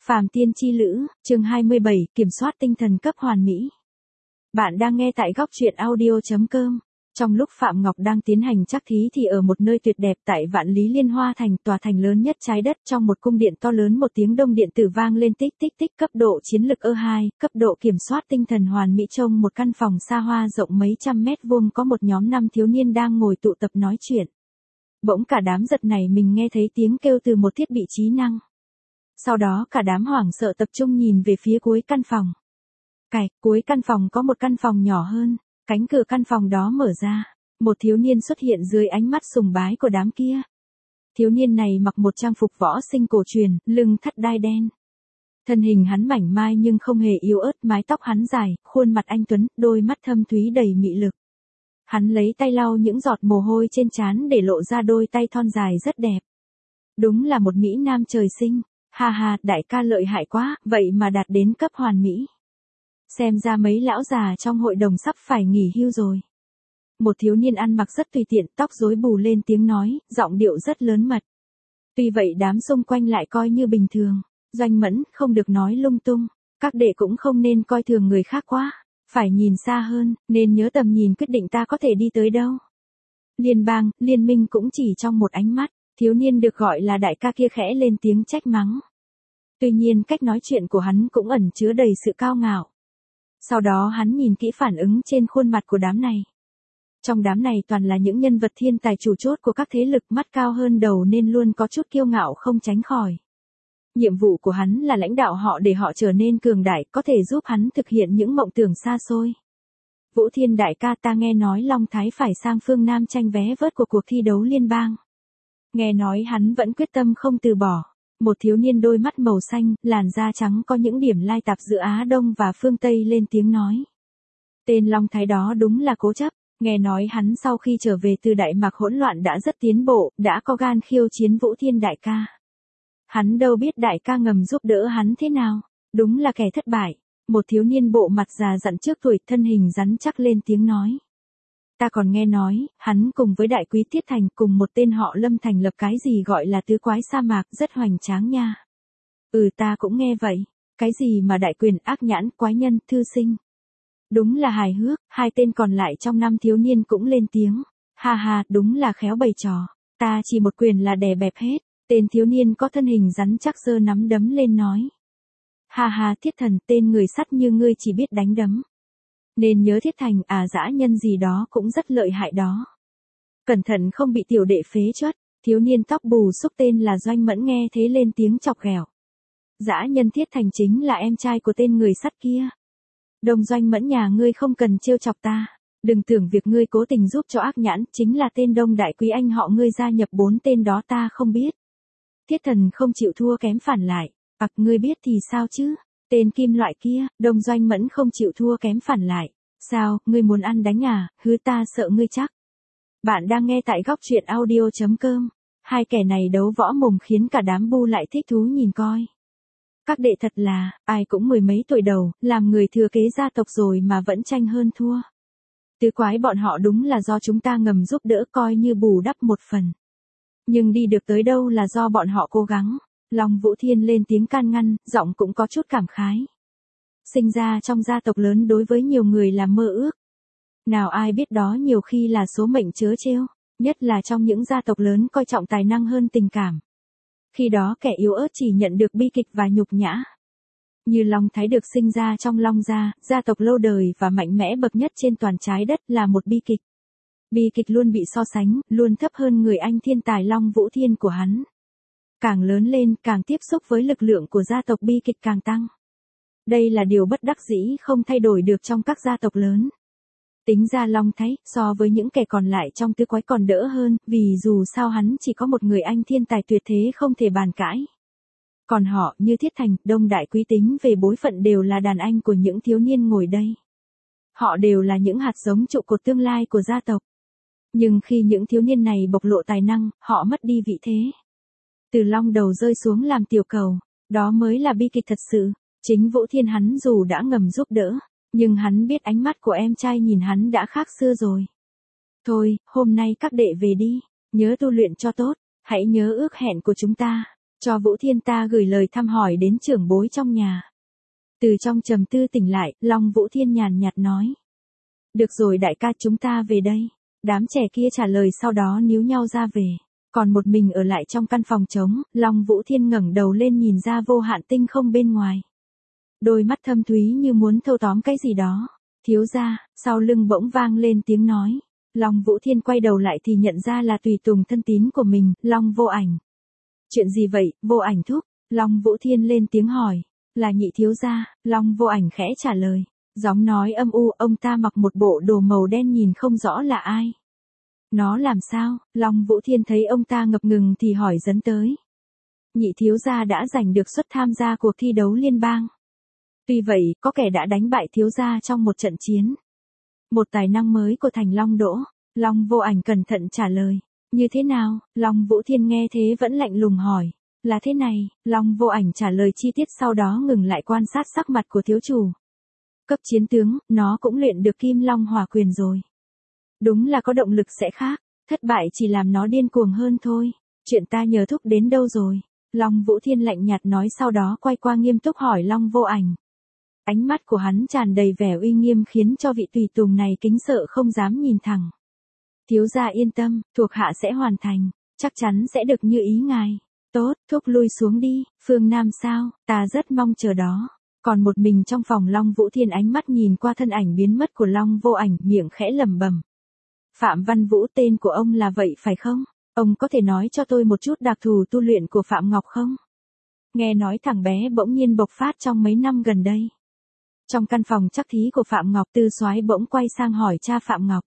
Phàm Tiên Chi Lữ, chương 27, kiểm soát tinh thần cấp hoàn mỹ. Bạn đang nghe tại góc truyện audio.com. Trong lúc Phạm Ngọc đang tiến hành trắc thí thì ở một nơi tuyệt đẹp tại Vạn Lý Liên Hoa Thành, tòa thành lớn nhất trái đất, trong một cung điện to lớn, một tiếng đông điện tử vang lên tích tích tích. Cấp độ chiến lực E2, cấp độ kiểm soát tinh thần hoàn mỹ. Trong một căn phòng xa hoa rộng mấy trăm mét vuông có một nhóm 5 thiếu niên đang ngồi tụ tập nói chuyện. Bỗng cả đám giật nảy mình nghe thấy tiếng kêu từ một thiết bị trí năng. Sau đó cả đám hoảng sợ tập trung nhìn về phía cuối căn phòng. Cuối căn phòng có một căn phòng nhỏ hơn, cánh cửa căn phòng đó mở ra, một thiếu niên xuất hiện dưới ánh mắt sùng bái của đám kia. Thiếu niên này mặc một trang phục võ sinh cổ truyền, lưng thắt đai đen. Thân hình hắn mảnh mai nhưng không hề yếu ớt, mái tóc hắn dài, khuôn mặt anh tuấn, đôi mắt thâm thúy đầy mị lực. Hắn lấy tay lau những giọt mồ hôi trên trán để lộ ra đôi tay thon dài rất đẹp. Đúng là một mỹ nam trời sinh. Ha ha, đại ca lợi hại quá, vậy mà đạt đến cấp hoàn mỹ. Xem ra mấy lão già trong hội đồng sắp phải nghỉ hưu rồi. Một thiếu niên ăn mặc rất tùy tiện, tóc rối bù lên tiếng nói, giọng điệu rất lớn mật. Tuy vậy đám xung quanh lại coi như bình thường. Doanh Mẫn, không được nói lung tung, các đệ cũng không nên coi thường người khác quá, phải nhìn xa hơn, nên nhớ tầm nhìn quyết định ta có thể đi tới đâu. Liên bang, liên minh cũng chỉ trong một ánh mắt. Thiếu niên được gọi là đại ca kia khẽ lên tiếng trách mắng. Tuy nhiên cách nói chuyện của hắn cũng ẩn chứa đầy sự cao ngạo. Sau đó hắn nhìn kỹ phản ứng trên khuôn mặt của đám này. Trong đám này toàn là những nhân vật thiên tài chủ chốt của các thế lực, mắt cao hơn đầu nên luôn có chút kiêu ngạo không tránh khỏi. Nhiệm vụ của hắn là lãnh đạo họ để họ trở nên cường đại, có thể giúp hắn thực hiện những mộng tưởng xa xôi. Vũ Thiên đại ca, ta nghe nói Long Thái phải sang phương Nam tranh vé vớt của cuộc thi đấu liên bang. Nghe nói hắn vẫn quyết tâm không từ bỏ. Một thiếu niên đôi mắt màu xanh, làn da trắng có những điểm lai tạp giữa Á Đông và phương Tây lên tiếng nói. Tên Long Thái đó đúng là cố chấp, nghe nói hắn sau khi trở về từ Đại Mạc hỗn loạn đã rất tiến bộ, đã có gan khiêu chiến Vũ Thiên đại ca. Hắn đâu biết đại ca ngầm giúp đỡ hắn thế nào, đúng là kẻ thất bại. Một thiếu niên bộ mặt già dặn trước tuổi, thân hình rắn chắc lên tiếng nói. Ta còn nghe nói, hắn cùng với đại quý Tiết Thành cùng một tên họ Lâm thành lập cái gì gọi là tứ quái sa mạc, rất hoành tráng nha. Ta cũng nghe vậy, cái gì mà đại quyền, ác nhãn, quái nhân, thư sinh. Đúng là hài hước. Hai tên còn lại trong 5 thiếu niên cũng lên tiếng. Ha ha, đúng là khéo bày trò, ta chỉ một quyền là đè bẹp hết. Tên thiếu niên có thân hình rắn chắc giơ nắm đấm lên nói. Ha ha, Thiết Thần, tên người sắt như ngươi chỉ biết đánh đấm. Nên nhớ Thiết Thành, dã nhân gì đó cũng rất lợi hại đó. Cẩn thận không bị tiểu đệ phế truất. Thiếu niên tóc bù xúc tên là Doanh Mẫn nghe thế lên tiếng chọc ghẹo. Dã nhân Thiết Thành chính là em trai của tên người sắt kia. Đồng Doanh Mẫn nhà ngươi không cần trêu chọc ta. Đừng tưởng việc ngươi cố tình giúp cho ác nhãn, chính là tên Đông đại quý anh họ ngươi gia nhập 4 tên đó ta không biết. Thiết Thần không chịu thua kém phản lại. Ngươi biết thì sao chứ? Tên kim loại kia, Đông Doanh Mẫn không chịu thua kém phản lại. Sao, ngươi muốn ăn đánh à, hứ ta sợ ngươi chắc. Bạn đang nghe tại góc truyện audio.com. Hai kẻ này đấu võ mồm khiến cả đám bu lại thích thú nhìn coi. Các đệ thật là, ai cũng mười mấy tuổi đầu, làm người thừa kế gia tộc rồi mà vẫn tranh hơn thua. Tứ quái bọn họ đúng là do chúng ta ngầm giúp đỡ coi như bù đắp một phần. Nhưng đi được tới đâu là do bọn họ cố gắng. Long Vũ Thiên lên tiếng can ngăn, giọng cũng có chút cảm khái. Sinh ra trong gia tộc lớn đối với nhiều người là mơ ước. Nào ai biết đó nhiều khi là số mệnh trớ trêu, nhất là trong những gia tộc lớn coi trọng tài năng hơn tình cảm. Khi đó kẻ yếu ớt chỉ nhận được bi kịch và nhục nhã. Như Long Thái được sinh ra trong Long gia, gia tộc lâu đời và mạnh mẽ bậc nhất trên toàn trái đất là một bi kịch. Bi kịch luôn bị so sánh, luôn thấp hơn người anh thiên tài Long Vũ Thiên của hắn. Càng lớn lên, càng tiếp xúc với lực lượng của gia tộc, bi kịch càng tăng. Đây là điều bất đắc dĩ không thay đổi được trong các gia tộc lớn. Tính ra Long Thái, so với những kẻ còn lại trong tứ quái còn đỡ hơn, vì dù sao hắn chỉ có một người anh thiên tài tuyệt thế không thể bàn cãi. Còn họ, như Thiết Thành, Đông đại quý tính về bối phận đều là đàn anh của những thiếu niên ngồi đây. Họ đều là những hạt giống trụ cột tương lai của gia tộc. Nhưng khi những thiếu niên này bộc lộ tài năng, họ mất đi vị thế. Từ long đầu rơi xuống làm tiểu cầu, đó mới là bi kịch thật sự. Chính Vũ Thiên hắn dù đã ngầm giúp đỡ, nhưng hắn biết ánh mắt của em trai nhìn hắn đã khác xưa rồi. Thôi, hôm nay các đệ về đi, nhớ tu luyện cho tốt, hãy nhớ ước hẹn của chúng ta. Cho Vũ Thiên ta gửi lời thăm hỏi đến trưởng bối trong nhà. Từ trong trầm tư tỉnh lại, Long Vũ Thiên nhàn nhạt nói. Được rồi đại ca, chúng ta về đây. Đám trẻ kia trả lời sau đó níu nhau ra về. Còn một mình ở lại trong căn phòng trống, Long Vũ Thiên ngẩng đầu lên nhìn ra vô hạn tinh không bên ngoài. Đôi mắt thâm thúy như muốn thâu tóm cái gì đó. Thiếu gia, sau lưng bỗng vang lên tiếng nói. Long Vũ Thiên quay đầu lại thì nhận ra là tùy tùng thân tín của mình, Long Vô Ảnh. Chuyện gì vậy, Vô Ảnh thúc? Long Vũ Thiên lên tiếng hỏi. Là nhị thiếu gia, Long Vô Ảnh khẽ trả lời. Giọng nói âm u, ông ta mặc một bộ đồ màu đen nhìn không rõ là ai. Nó làm sao? Long Vũ Thiên thấy ông ta ngập ngừng thì hỏi dấn tới. Nhị thiếu gia đã giành được suất tham gia cuộc thi đấu liên bang. Tuy vậy, có kẻ đã đánh bại thiếu gia trong một trận chiến. Một tài năng mới của Thành Long Đỗ. Long Vô Ảnh cẩn thận trả lời. Như thế nào? Long Vũ Thiên nghe thế vẫn lạnh lùng hỏi. Là thế này, Long Vô Ảnh trả lời chi tiết sau đó ngừng lại quan sát sắc mặt của thiếu chủ. Cấp chiến tướng, nó cũng luyện được Kim Long Hỏa Quyền rồi. Đúng là có động lực sẽ khác, thất bại chỉ làm nó điên cuồng hơn thôi. Chuyện ta nhờ thúc đến đâu rồi? Long Vũ Thiên lạnh nhạt nói, sau đó quay qua nghiêm túc hỏi Long Vô Ảnh. Ánh mắt của hắn tràn đầy vẻ uy nghiêm khiến cho vị tùy tùng này kính sợ không dám nhìn thẳng. Thiếu gia yên tâm, thuộc hạ sẽ hoàn thành, chắc chắn sẽ được như ý ngài. Tốt, thúc lui xuống đi, phương Nam sao, ta rất mong chờ đó. Còn một mình trong phòng, Long Vũ Thiên ánh mắt nhìn qua thân ảnh biến mất của Long Vô Ảnh, miệng khẽ lẩm bẩm. Phạm Văn Vũ tên của ông là vậy phải không? Ông có thể nói cho tôi một chút đặc thù tu luyện của Phạm Ngọc không? Nghe nói thằng bé bỗng nhiên bộc phát trong mấy năm gần đây. Trong căn phòng chắc thí của Phạm Ngọc, Tư Soái bỗng quay sang hỏi cha Phạm Ngọc.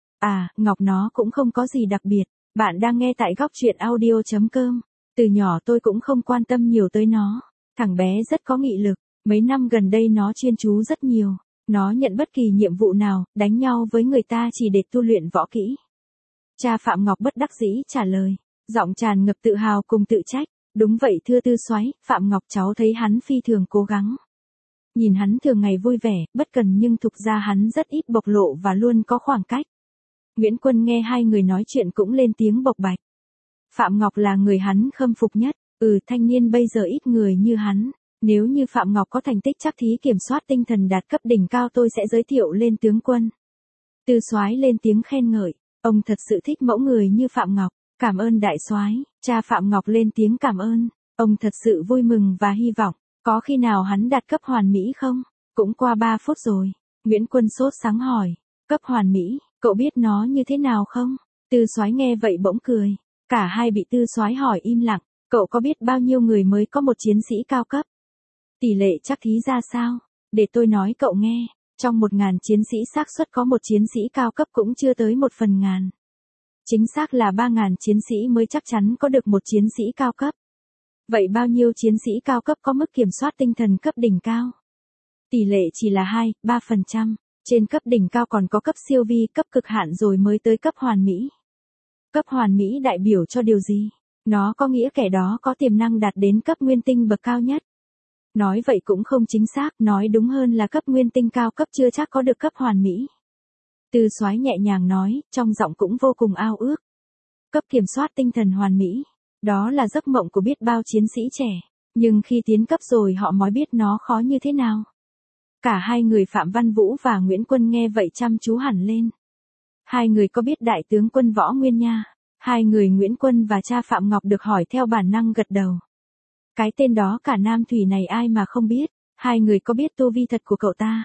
À, Ngọc nó cũng không có gì đặc biệt, bạn đang nghe tại góc truyện audio.com. Từ nhỏ tôi cũng không quan tâm nhiều tới nó. Thằng bé rất có nghị lực, mấy năm gần đây nó chuyên chú rất nhiều. Nó nhận bất kỳ nhiệm vụ nào, đánh nhau với người ta chỉ để tu luyện võ kỹ. Cha Phạm Ngọc bất đắc dĩ trả lời, giọng tràn ngập tự hào cùng tự trách. Đúng vậy thưa Tư Soái, Phạm Ngọc cháu thấy hắn phi thường cố gắng. Nhìn hắn thường ngày vui vẻ, bất cần nhưng thực ra hắn rất ít bộc lộ và luôn có khoảng cách. Nguyễn Quân nghe hai người nói chuyện cũng lên tiếng bộc bạch. Phạm Ngọc là người hắn khâm phục nhất, thanh niên bây giờ ít người như hắn. Nếu như Phạm Ngọc có thành tích chắc thí kiểm soát tinh thần đạt cấp đỉnh cao tôi sẽ giới thiệu lên tướng quân. Tư Soái lên tiếng khen ngợi, ông thật sự thích mẫu người như Phạm Ngọc, cảm ơn đại soái. Cha Phạm Ngọc lên tiếng cảm ơn, ông thật sự vui mừng và hy vọng, có khi nào hắn đạt cấp hoàn mỹ không? Cũng qua 3 phút rồi, Nguyễn Quân sốt sáng hỏi, cấp hoàn mỹ, cậu biết nó như thế nào không? Tư Soái nghe vậy bỗng cười, cả hai bị Tư Soái hỏi im lặng, cậu có biết bao nhiêu người mới có một chiến sĩ cao cấp? Tỷ lệ chắc thí ra sao? Để tôi nói cậu nghe, trong 1000 chiến sĩ xác suất có một chiến sĩ cao cấp cũng chưa tới 1/1000. Chính xác là 3000 chiến sĩ mới chắc chắn có được một chiến sĩ cao cấp. Vậy bao nhiêu chiến sĩ cao cấp có mức kiểm soát tinh thần cấp đỉnh cao? Tỷ lệ chỉ là 2-3%, trên cấp đỉnh cao còn có cấp siêu vi, cấp cực hạn rồi mới tới cấp hoàn mỹ. Cấp hoàn mỹ đại biểu cho điều gì? Nó có nghĩa kẻ đó có tiềm năng đạt đến cấp nguyên tinh bậc cao nhất. Nói vậy cũng không chính xác, nói đúng hơn là cấp nguyên tinh cao cấp chưa chắc có được cấp hoàn mỹ. Tư Soái nhẹ nhàng nói, trong giọng cũng vô cùng ao ước. Cấp kiểm soát tinh thần hoàn mỹ, đó là giấc mộng của biết bao chiến sĩ trẻ, nhưng khi tiến cấp rồi họ mới biết nó khó như thế nào. Cả hai người Phạm Văn Vũ và Nguyễn Quân nghe vậy chăm chú hẳn lên. Hai người có biết đại tướng quân Võ Nguyên Nha? Hai người Nguyễn Quân và cha Phạm Ngọc được hỏi theo bản năng gật đầu. Cái tên đó cả Nam Thủy này ai mà không biết, hai người có biết tu vi thật của cậu ta?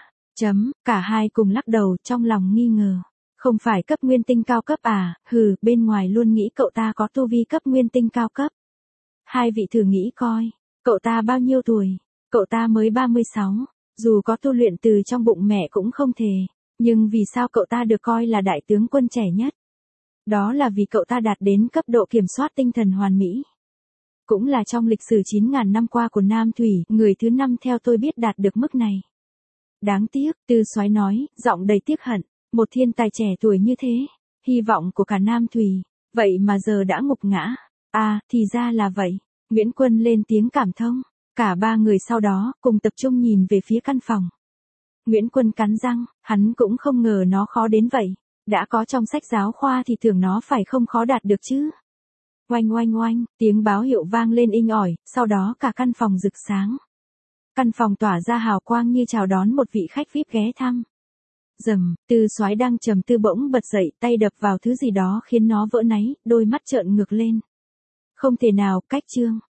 Cả hai cùng lắc đầu trong lòng nghi ngờ. Không phải cấp nguyên tinh cao cấp à, bên ngoài luôn nghĩ cậu ta có tu vi cấp nguyên tinh cao cấp. Hai vị thử nghĩ coi, cậu ta bao nhiêu tuổi? Cậu ta mới 36, dù có tu luyện từ trong bụng mẹ cũng không thể, nhưng vì sao cậu ta được coi là đại tướng quân trẻ nhất? Đó là vì cậu ta đạt đến cấp độ kiểm soát tinh thần hoàn mỹ. Cũng là trong lịch sử 9.000 năm qua của Nam Thủy, người thứ 5 theo tôi biết đạt được mức này. Đáng tiếc, Tư Soái nói, giọng đầy tiếc hận, một thiên tài trẻ tuổi như thế, hy vọng của cả Nam Thủy, vậy mà giờ đã ngục ngã. À, thì ra là vậy. Nguyễn Quân lên tiếng cảm thông, cả ba người sau đó cùng tập trung nhìn về phía căn phòng. Nguyễn Quân cắn răng, hắn cũng không ngờ nó khó đến vậy, đã có trong sách giáo khoa thì tưởng nó phải không khó đạt được chứ. Oanh oanh oanh, tiếng báo hiệu vang lên inh ỏi, sau đó cả căn phòng rực sáng. Căn phòng tỏa ra hào quang như chào đón một vị khách VIP ghé thăm. Rầm, Tư Soái đang trầm tư bỗng bật dậy, tay đập vào thứ gì đó khiến nó vỡ náy, đôi mắt trợn ngược lên. Không thể nào, cách Trương.